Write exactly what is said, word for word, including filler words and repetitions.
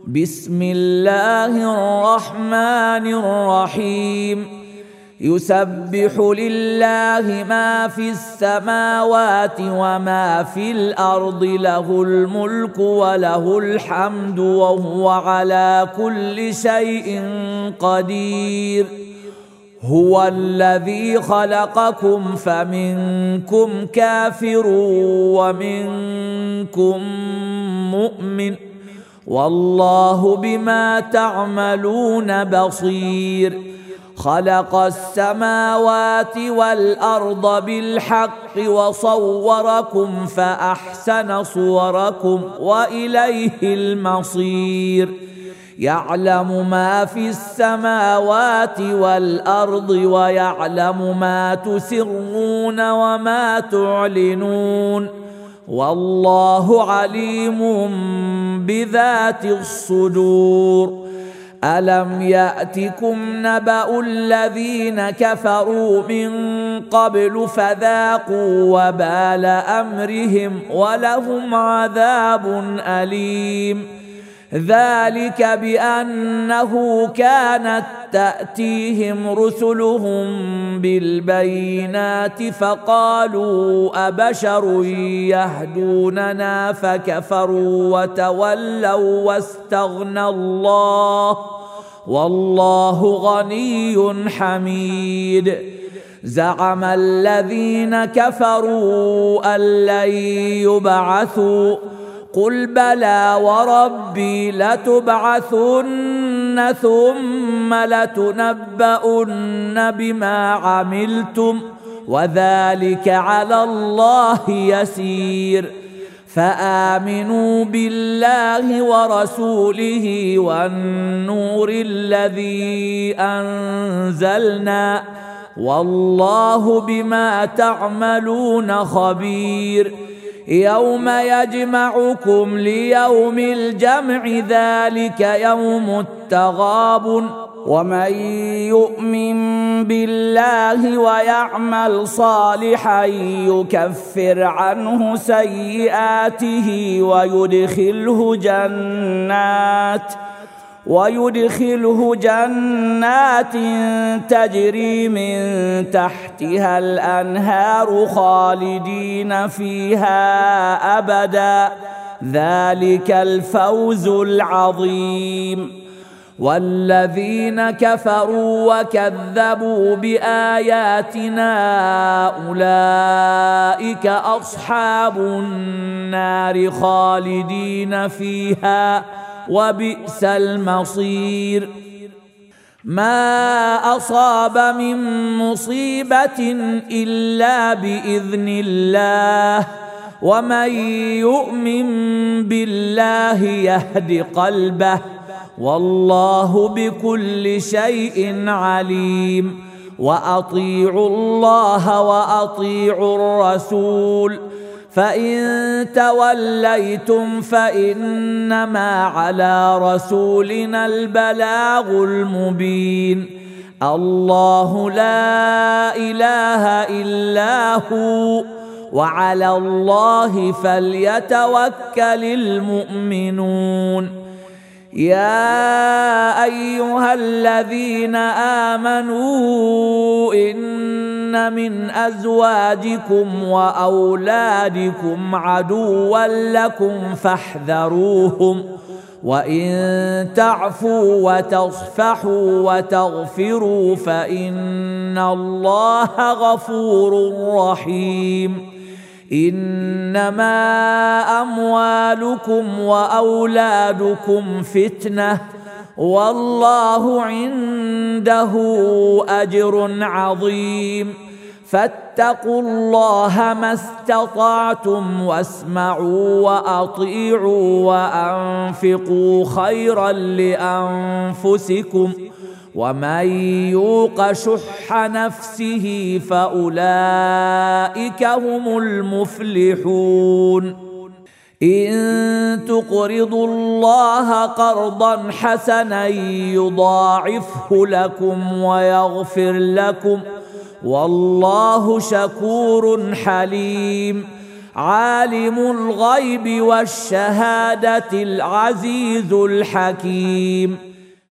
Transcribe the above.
بسم الله الرحمن الرحيم يسبح لله ما في السماوات وما في الأرض له الملك وله الحمد وهو على كل شيء قدير هو الذي خلقكم فمنكم كافر ومنكم مؤمن والله بما تعملون بصير خلق السماوات والأرض بالحق وصوركم فأحسن صوركم وإليه المصير يعلم ما في السماوات والأرض ويعلم ما تسرون وما تعلنون والله عليم بذات الصدور ألم يأتكم نبأ الذين كفروا من قبل فذاقوا وبال أمرهم ولهم عذاب أليم ذلك بأنه كانت تأتيهم رسلهم بالبينات فقالوا أبشر يهدوننا فكفروا وتولوا واستغنى الله والله غني حميد زعم الذين كفروا أن لن يبعثوا قل بلى وربي لتبعثن ثم لتنبؤن بما عملتم وذلك على الله يسير فآمنوا بالله ورسوله والنور الذي أنزلنا والله بما تعملون خبير يوم يجمعكم ليوم الجمع ذلك يوم التغابن ومن يؤمن بالله ويعمل صالحا يكفر عنه سيئاته ويدخله جنات ويدخله جنات تجري من تحتها الأنهار خالدين فيها أبدا ذلك الفوز العظيم والذين كفروا وكذبوا بآياتنا أولئك أصحاب النار خالدين فيها وبئس المصير ما أصاب من مصيبة إلا بإذن الله ومن يؤمن بالله يهد قلبه والله بكل شيء عليم وأطيعوا الله وأطيعوا الرسول فإن توليتم فإنما على رسولنا البلاغ المبين الله لا إله إلا هو وعلى الله فليتوكل المؤمنون يا أيها الذين آمنوا إن من أزواجكم وأولادكم عدوا لكم فاحذروهم وإن تعفوا وتصفحوا وتغفروا فإن الله غفور رحيم إنما أموالكم وأولادكم فتنة والله عنده أجر عظيم فاتقوا الله ما استطعتم واسمعوا وأطيعوا وأنفقوا خيرا لأنفسكم ومن يوق شح نفسه فأولئك هم المفلحون إن تقرضوا الله قرضا حسنا يضاعفه لكم ويغفر لكم والله شكور حليم عالم الغيب والشهادة العزيز الحكيم.